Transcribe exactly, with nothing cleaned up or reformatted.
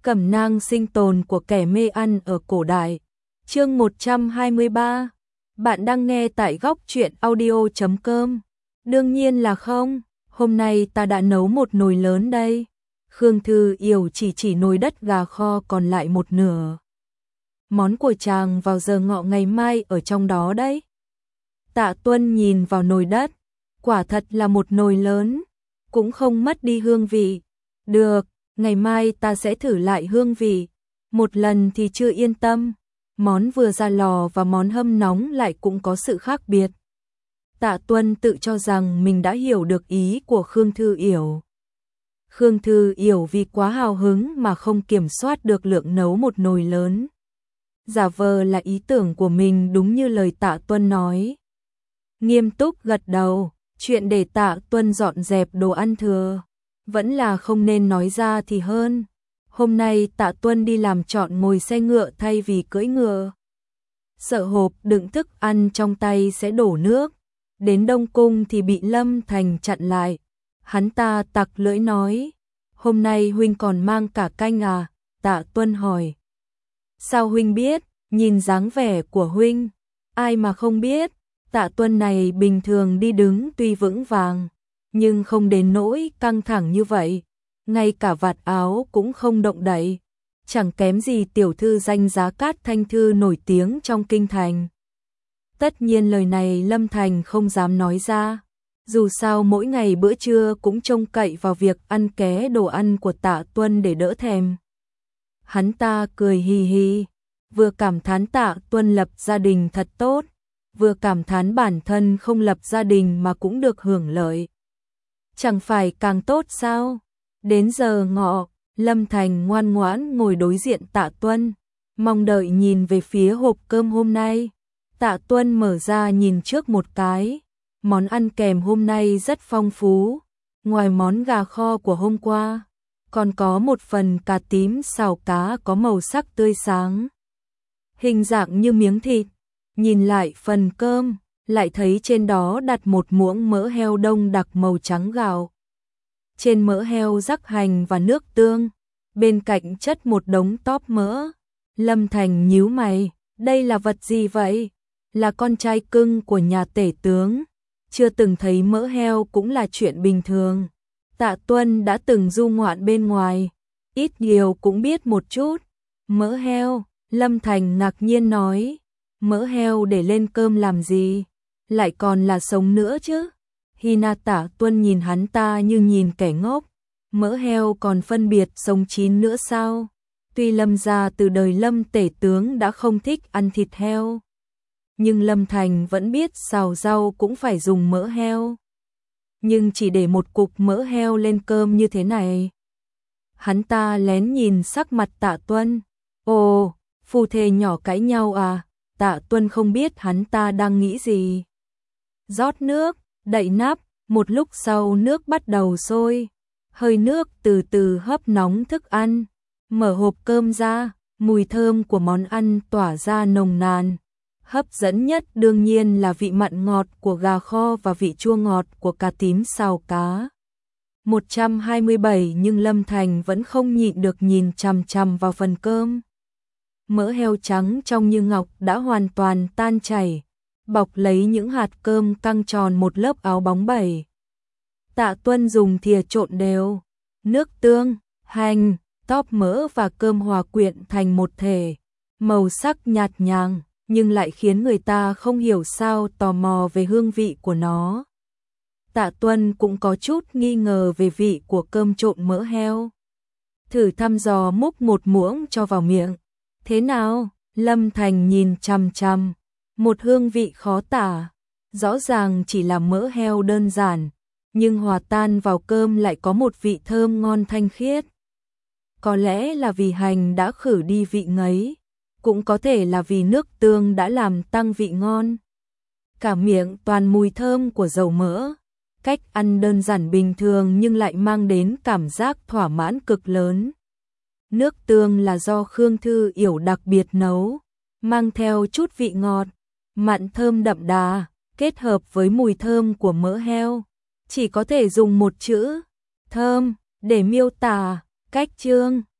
Cẩm nang sinh tồn của kẻ mê ăn ở cổ đại. Chương một trăm hai mươi ba. Bạn đang nghe tại góc truyện audio chấm com. Đương nhiên là không, hôm nay ta đã nấu một nồi lớn đây. Khương Thư Yểu chỉ chỉ nồi đất gà kho còn lại một nửa. Món của chàng vào giờ ngọ ngày mai ở trong đó đấy. Tạ Tuân nhìn vào nồi đất, quả thật là một nồi lớn, cũng không mất đi hương vị. Được, ngày mai ta sẽ thử lại hương vị. Một lần thì chưa yên tâm, món vừa ra lò và món hâm nóng lại cũng có sự khác biệt. Tạ Tuân tự cho rằng mình đã hiểu được ý của Khương Thư Yểu. Khương Thư Yểu vì quá hào hứng mà không kiểm soát được lượng nấu một nồi lớn. Giả vờ là ý tưởng của mình đúng như lời Tạ Tuân nói. Nghiêm túc gật đầu, chuyện để Tạ Tuân dọn dẹp đồ ăn thừa vẫn là không nên nói ra thì hơn. Hôm nay Tạ Tuân đi làm chọn ngồi xe ngựa thay vì cưỡi ngựa. Sợ hộp đựng thức ăn trong tay sẽ đổ nước. Đến Đông Cung thì bị Lâm Thành chặn lại. Hắn ta tặc lưỡi nói, hôm nay huynh còn mang cả canh à? Tạ Tuân hỏi. Sao huynh biết? Nhìn dáng vẻ của huynh, ai mà không biết. Tạ Tuân này bình thường đi đứng tuy vững vàng, nhưng không đến nỗi căng thẳng như vậy. Ngay cả vạt áo cũng không động đậy. Chẳng kém gì tiểu thư danh giá Cát Thanh Thư nổi tiếng trong kinh thành. Tất nhiên lời này Lâm Thành không dám nói ra. Dù sao mỗi ngày bữa trưa cũng trông cậy vào việc ăn ké đồ ăn của Tạ Tuân để đỡ thèm. Hắn ta cười hì hì, vừa cảm thán Tạ Tuân lập gia đình thật tốt, vừa cảm thán bản thân không lập gia đình mà cũng được hưởng lợi. Chẳng phải càng tốt sao? Đến giờ ngọ, Lâm Thành ngoan ngoãn ngồi đối diện Tạ Tuân, mong đợi nhìn về phía hộp cơm hôm nay. Tạ Tuân mở ra nhìn trước một cái, món ăn kèm hôm nay rất phong phú. Ngoài món gà kho của hôm qua, còn có một phần cà tím xào cá có màu sắc tươi sáng, hình dạng như miếng thịt. Nhìn lại phần cơm, lại thấy trên đó đặt một muỗng mỡ heo đông đặc màu trắng gạo. Trên mỡ heo rắc hành và nước tương, bên cạnh chất một đống tóp mỡ. Lâm Thành nhíu mày, đây là vật gì vậy? Là con trai cưng của nhà tể tướng, chưa từng thấy mỡ heo cũng là chuyện bình thường. Tạ Tuân đã từng du ngoạn bên ngoài, ít nhiều cũng biết một chút. Mỡ heo, Lâm Thành ngạc nhiên nói, mỡ heo để lên cơm làm gì? Lại còn là sống nữa chứ? Hina Tạ Tuân nhìn hắn ta như nhìn kẻ ngốc. Mỡ heo còn phân biệt sống chín nữa sao? Tuy Lâm gia từ đời Lâm tể tướng đã không thích ăn thịt heo, nhưng Lâm Thành vẫn biết xào rau cũng phải dùng mỡ heo. Nhưng chỉ để một cục mỡ heo lên cơm như thế này. Hắn ta lén nhìn sắc mặt Tạ Tuân. Ồ, phu thê nhỏ cãi nhau à? Tạ Tuân không biết hắn ta đang nghĩ gì. Rót nước, đậy nắp, một lúc sau nước bắt đầu sôi. Hơi nước từ từ hấp nóng thức ăn. Mở hộp cơm ra, mùi thơm của món ăn tỏa ra nồng nàn. Hấp dẫn nhất đương nhiên là vị mặn ngọt của gà kho và vị chua ngọt của cà tím xào cá. một trăm hai mươi bảy nhưng Lâm Thành vẫn không nhịn được nhìn chằm chằm vào phần cơm. Mỡ heo trắng trong như ngọc đã hoàn toàn tan chảy, bọc lấy những hạt cơm căng tròn một lớp áo bóng bẩy. Tạ Tuân dùng thìa trộn đều, nước tương, hành, tóp mỡ và cơm hòa quyện thành một thể, màu sắc nhạt nhàng, nhưng lại khiến người ta không hiểu sao tò mò về hương vị của nó. Tạ Tuân cũng có chút nghi ngờ về vị của cơm trộn mỡ heo. Thử thăm dò múc một muỗng cho vào miệng. Thế nào? Lâm Thành nhìn chằm chằm, một hương vị khó tả. Rõ ràng chỉ là mỡ heo đơn giản, nhưng hòa tan vào cơm lại có một vị thơm ngon thanh khiết. Có lẽ là vì hành đã khử đi vị ngấy, cũng có thể là vì nước tương đã làm tăng vị ngon. Cả miệng toàn mùi thơm của dầu mỡ. Cách ăn đơn giản bình thường nhưng lại mang đến cảm giác thỏa mãn cực lớn. Nước tương là do Khương Thư Yểu đặc biệt nấu, mang theo chút vị ngọt, mặn thơm đậm đà, kết hợp với mùi thơm của mỡ heo. Chỉ có thể dùng một chữ, thơm, để miêu tả. Cách chương